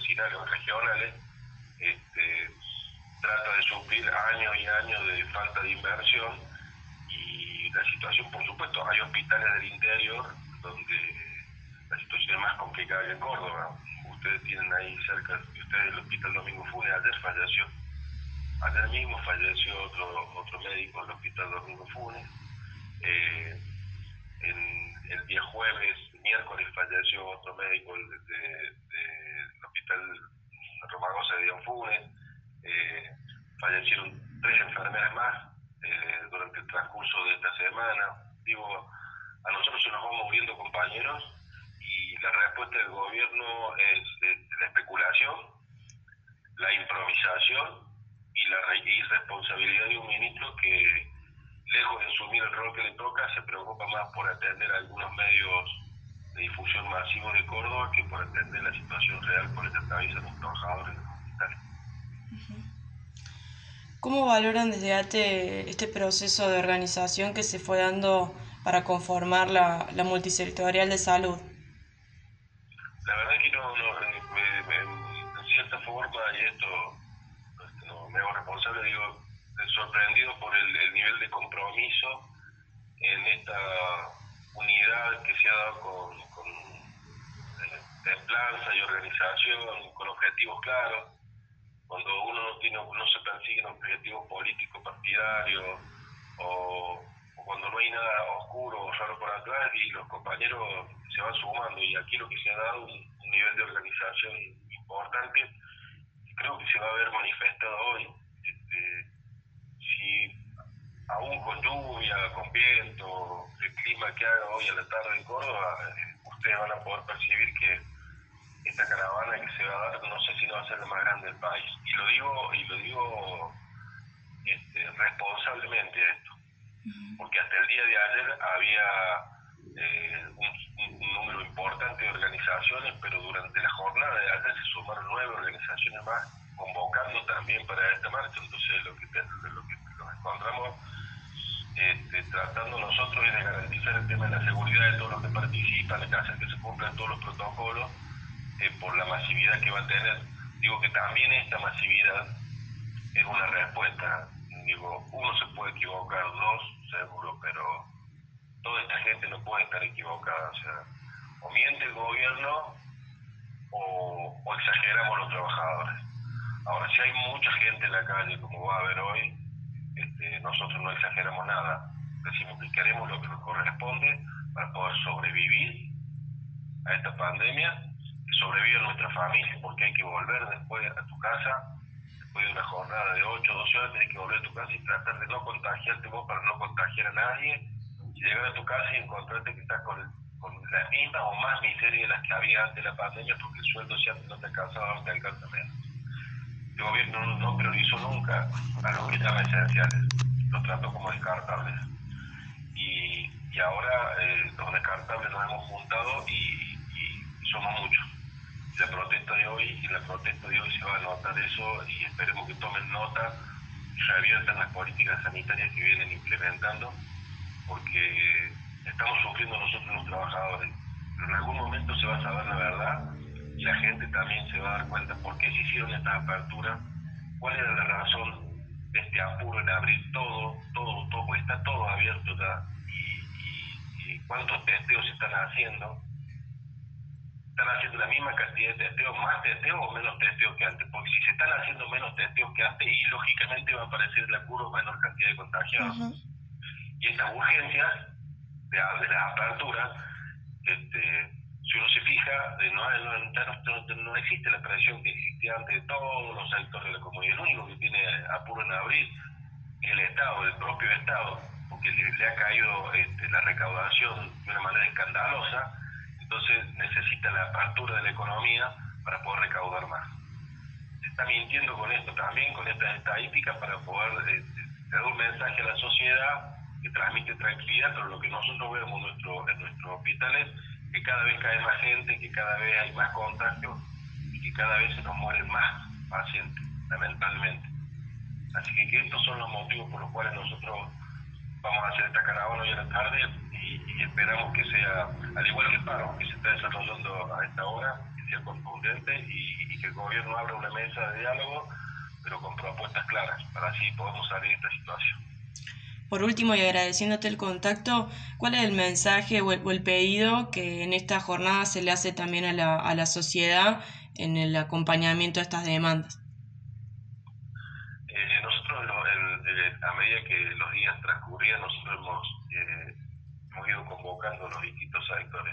vecinales o regionales, trata de suplir años y años de falta de inversión, y la situación, por supuesto, hay hospitales del interior donde la situación es más complicada que en Córdoba. Ustedes tienen ahí cerca de ustedes el Hospital Domingo Funes. Ayer mismo falleció otro médico del Hospital Domingo Funes. El día miércoles falleció otro médico del Hospital Romagosa de Dion Funes. Fallecieron 3 enfermeras más durante el transcurso de esta semana. Digo, a nosotros se nos van muriendo compañeros, y la respuesta del gobierno es la especulación, la improvisación y la irresponsabilidad de un ministro que, lejos de asumir el rol que le toca, se preocupa más por atender a algunos medios de difusión masivos de Córdoba que por atender la situación real por la que atraviesan los trabajadores de los hospitales. ¿Cómo valoran desde ATE este proceso de organización que se fue dando para conformar la multisectorial de salud? La verdad es que en cierta forma, y esto no me hago responsable, digo, sorprendido por el nivel de compromiso en esta unidad que se ha dado con templanza y organización, con objetivos claros. Cuando uno no se persigue un objetivo político partidario, o cuando no hay nada oscuro o raro por atrás, y los compañeros se van sumando, y aquí lo que se ha dado un nivel de organización importante, creo que se va a ver manifestado hoy. Si aún con lluvia, con viento, el clima que haga hoy a la tarde en Córdoba, ustedes van a poder percibir que esta caravana que se va a dar, no sé si no va a ser la más grande del país. Y lo digo responsablemente esto, porque hasta el día de ayer había un número importante de organizaciones, pero durante la jornada de ayer se sumaron 9 organizaciones más, convocando también para esta marcha. Entonces lo que nos encontramos tratando nosotros es de garantizar el tema de la seguridad de todos los que participan, de hacer que se cumplan todos los protocolos, por la masividad que va a tener. Digo que también esta masividad es una respuesta. Digo, uno se puede equivocar, 2 seguro, pero toda esta gente no puede estar equivocada. O sea, o miente el gobierno o exageramos los trabajadores. Ahora, si hay mucha gente en la calle, como va a haber hoy, nosotros no exageramos nada. Decimos que queremos lo que nos corresponde para poder sobrevivir a esta pandemia, que sobreviva nuestra familia, porque hay que volver después a tu casa, después de una jornada de 8 o 12 horas, tenés que volver a tu casa y tratar de no contagiarte vos para no contagiar a nadie, y llegar a tu casa y encontrarte que estás con las mismas o más miserias de las que había antes de la pandemia, porque el sueldo ya no te alcanzaba, no te alcanza menos. El gobierno no priorizó nunca a los que llaman esenciales, los trató como descartables. Y ahora los descartables nos hemos juntado y somos muchos. La protesta de hoy se va a notar eso, y esperemos que tomen nota y reviertan las políticas sanitarias que vienen implementando, porque estamos sufriendo nosotros los trabajadores. Pero en algún momento se va a saber la verdad, y la gente también se va a dar cuenta por qué se hicieron estas aperturas, cuál era la razón de este apuro en abrir todo, está todo abierto ya, y cuántos testeos se están haciendo. Están haciendo la misma cantidad de testeos, más testeos o menos testeos que antes, porque si se están haciendo menos testeos que antes, y lógicamente va a aparecer la curva menor cantidad de contagiados. Y estas urgencias de las aperturas, si uno se fija, no existe la presión que existía antes de todos los sectores de la comunidad. El único que tiene apuro en abrir es el Estado, el propio Estado, porque le ha caído la recaudación de una manera escandalosa. Entonces necesita la apertura de la economía para poder recaudar más. Se está mintiendo con esto también, con estas estadísticas, para poder dar un mensaje a la sociedad que transmite tranquilidad, pero lo que nosotros vemos en nuestros hospitales es que cada vez cae más gente, que cada vez hay más contagios y que cada vez se nos mueren más pacientes, lamentablemente. Así que estos son los motivos por los cuales nosotros vamos a hacer esta caravana hoy a la tarde, y esperamos que sea, al igual que el paro, que se está desarrollando desarrollando a esta hora, que sea contundente y que el gobierno abra una mesa de diálogo, pero con propuestas claras, para así podamos salir de esta situación. Por último, y agradeciéndote el contacto, ¿cuál es el mensaje o el pedido que en esta jornada se le hace también a la sociedad en el acompañamiento a estas demandas? Nosotros, a medida que los días transcurrían, nosotros hemos ido convocando a los distintos sectores.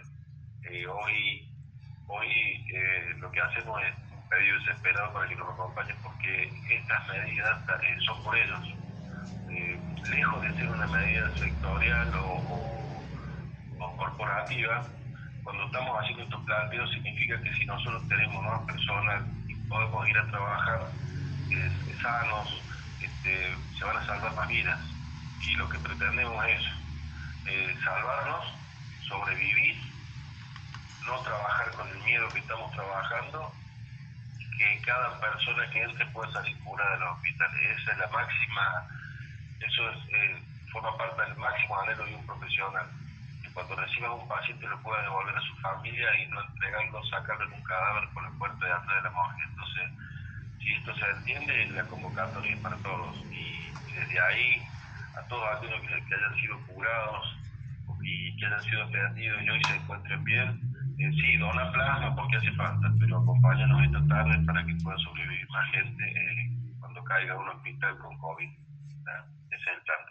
Hoy lo que hacemos es un pedido desesperado para que nos acompañen, porque estas medidas son por ellos. Lejos de ser una medida sectorial o corporativa, cuando estamos haciendo estos planteos significa que si nosotros tenemos más personas y podemos ir a trabajar sanos, se van a salvar más vidas. Y lo que pretendemos es salvarnos, sobrevivir, no trabajar con el miedo que estamos trabajando, que cada persona que entre pueda salir curada de los hospitales. Esa es la máxima, eso forma parte del máximo anhelo de un profesional, que cuando reciba a un paciente lo pueda devolver a su familia y no entregarlo, sacarlo en un cadáver por la puerta de atrás de la morgue. Entonces, si esto se entiende, la convocatoria es para todos, y desde ahí a todos aquellos que hayan sido curados y que hayan sido atendidos y hoy se encuentren bien, sí, dona plasma porque hace falta, pero acompáñanos esta tarde para que pueda sobrevivir más gente cuando caiga a un hospital con COVID. Ese es el plan.